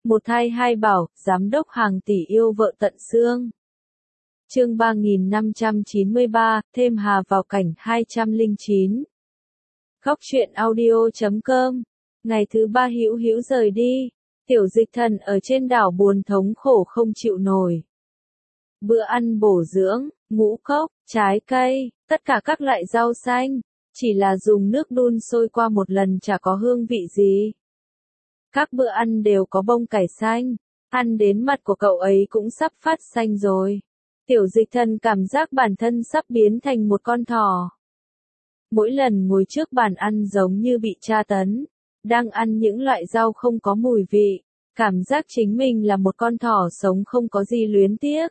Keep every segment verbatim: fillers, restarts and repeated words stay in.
Một thai hai bảo, giám đốc hàng tỷ yêu vợ tận xương. Chương ba nghìn năm trăm chín mươi ba, thêm Hà vào cảnh hai trăm lẻ chín. Góc truyện audio chấm com. Ngày thứ ba Hữu Hữu rời đi, Tiểu Dịch Thần ở trên đảo buồn thống khổ không chịu nổi. Bữa ăn bổ dưỡng, ngũ cốc, trái cây, tất cả các loại rau xanh, chỉ là dùng nước đun sôi qua một lần chả có hương vị gì. Các bữa ăn đều có bông cải xanh, ăn đến mặt của cậu ấy cũng sắp phát xanh rồi. Tiểu Dịch Thần cảm giác bản thân sắp biến thành một con thỏ. Mỗi lần ngồi trước bàn ăn giống như bị tra tấn, đang ăn những loại rau không có mùi vị, cảm giác chính mình là một con thỏ sống không có gì luyến tiếc.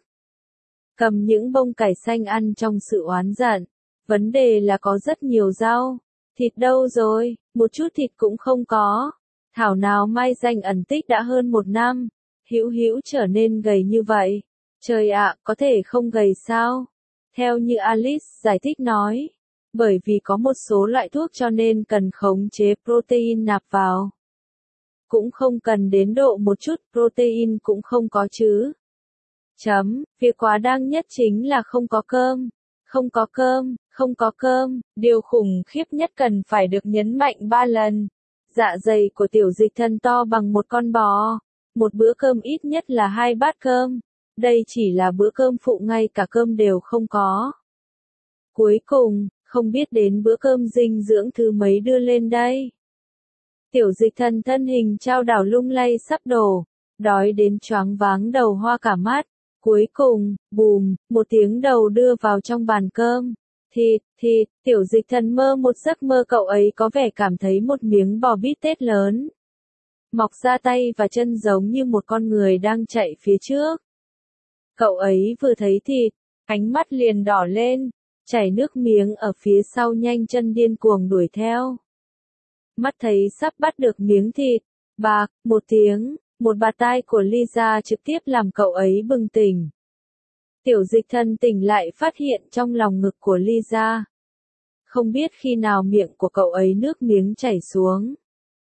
Cầm những bông cải xanh ăn trong sự oán giận, vấn đề là có rất nhiều rau, thịt đâu rồi, một chút thịt cũng không có. Thảo nào mai danh ẩn tích đã hơn một năm, Hữu Hữu trở nên gầy như vậy. Trời ạ, có thể không gầy sao? Theo như Alice giải thích nói, bởi vì có một số loại thuốc cho nên cần khống chế protein nạp vào. Cũng không cần đến độ một chút protein cũng không có chứ. Chấm, việc quá đáng nhất chính là không có cơm. Không có cơm, không có cơm, điều khủng khiếp nhất cần phải được nhấn mạnh ba lần. Dạ dày của Tiểu Dịch Thần to bằng một con bò. Một bữa cơm ít nhất là hai bát cơm. Đây chỉ là bữa cơm phụ, ngay cả cơm đều không có. Cuối cùng, không biết đến bữa cơm dinh dưỡng thứ mấy đưa lên đây. Tiểu Dịch Thần thân hình chao đảo lung lay sắp đổ, đói đến choáng váng đầu hoa cả mắt. Cuối cùng, bùm, một tiếng đầu đưa vào trong bàn cơm. Thịt, thịt, Tiểu Dịch Thần mơ một giấc mơ cậu ấy có vẻ cảm thấy một miếng bò bít tết lớn. Mọc ra tay và chân giống như một con người đang chạy phía trước. Cậu ấy vừa thấy thịt, ánh mắt liền đỏ lên, chảy nước miếng ở phía sau nhanh chân điên cuồng đuổi theo. Mắt thấy sắp bắt được miếng thịt, bạc, một tiếng, một bạt tai của Lisa trực tiếp làm cậu ấy bừng tỉnh. Tiểu Dịch Thần tỉnh lại phát hiện trong lòng ngực của Lisa. Không biết khi nào miệng của cậu ấy nước miếng chảy xuống.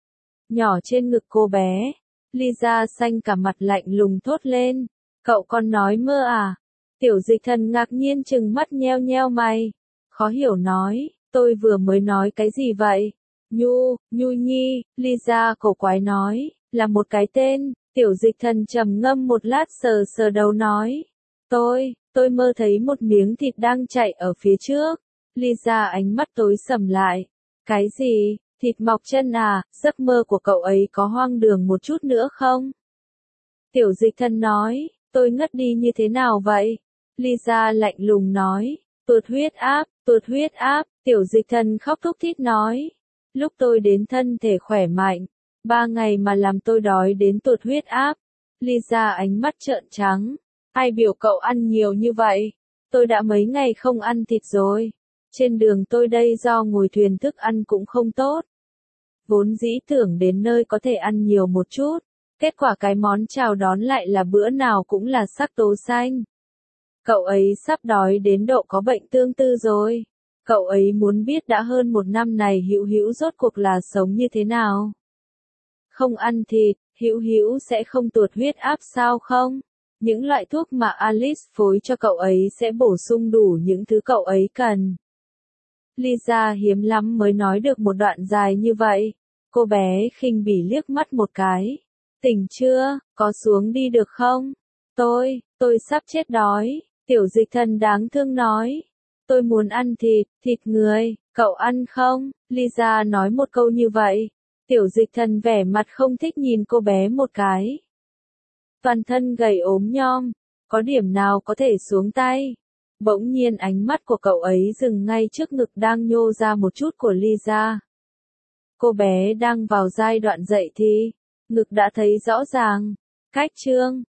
Nhỏ trên ngực cô bé, Lisa xanh cả mặt lạnh lùng thốt lên. Cậu còn nói mơ à? Tiểu Dịch Thần ngạc nhiên trừng mắt nheo nheo mày. Khó hiểu nói, tôi vừa mới nói cái gì vậy? Nhu, Nhu Nhi, Lisa cổ quái nói, là một cái tên. Tiểu Dịch Thần trầm ngâm một lát sờ sờ đầu nói. Tôi, tôi mơ thấy một miếng thịt đang chạy ở phía trước. Lisa ánh mắt tối sầm lại. Cái gì? Thịt mọc chân à? Giấc mơ của cậu ấy có hoang đường một chút nữa không? Tiểu Dịch Thần nói. Tôi ngất đi như thế nào vậy? Lisa lạnh lùng nói. Tụt huyết áp, tụt huyết áp. Tiểu Dịch Thần khóc thút thít nói. Lúc tôi đến thân thể khỏe mạnh, ba ngày mà làm tôi đói đến tụt huyết áp. Lisa ánh mắt trợn trắng. Ai biểu cậu ăn nhiều như vậy? Tôi đã mấy ngày không ăn thịt rồi. Trên đường tôi đây do ngồi thuyền thức ăn cũng không tốt. Vốn dĩ tưởng đến nơi có thể ăn nhiều một chút. Kết quả cái món chào đón lại là bữa nào cũng là sắc tố xanh. Cậu ấy sắp đói đến độ có bệnh tương tư rồi. Cậu ấy muốn biết đã hơn một năm này Hữu Hữu rốt cuộc là sống như thế nào. Không ăn thịt, Hữu Hữu sẽ không tụt huyết áp sao không? Những loại thuốc mà Alice phối cho cậu ấy sẽ bổ sung đủ những thứ cậu ấy cần. Lisa hiếm lắm mới nói được một đoạn dài như vậy. Cô bé khinh bỉ liếc mắt một cái. Tỉnh chưa, có xuống đi được không? Tôi, tôi sắp chết đói. Tiểu Dịch Thần đáng thương nói. Tôi muốn ăn thịt, thịt người, cậu ăn không? Lisa nói một câu như vậy. Tiểu Dịch Thần vẻ mặt không thích nhìn cô bé một cái. Toàn thân gầy ốm nhom, có điểm nào có thể xuống tay? Bỗng nhiên ánh mắt của cậu ấy dừng ngay trước ngực đang nhô ra một chút của Lisa. Cô bé đang vào giai đoạn dậy thì, ngực đã thấy rõ ràng. Cách chương,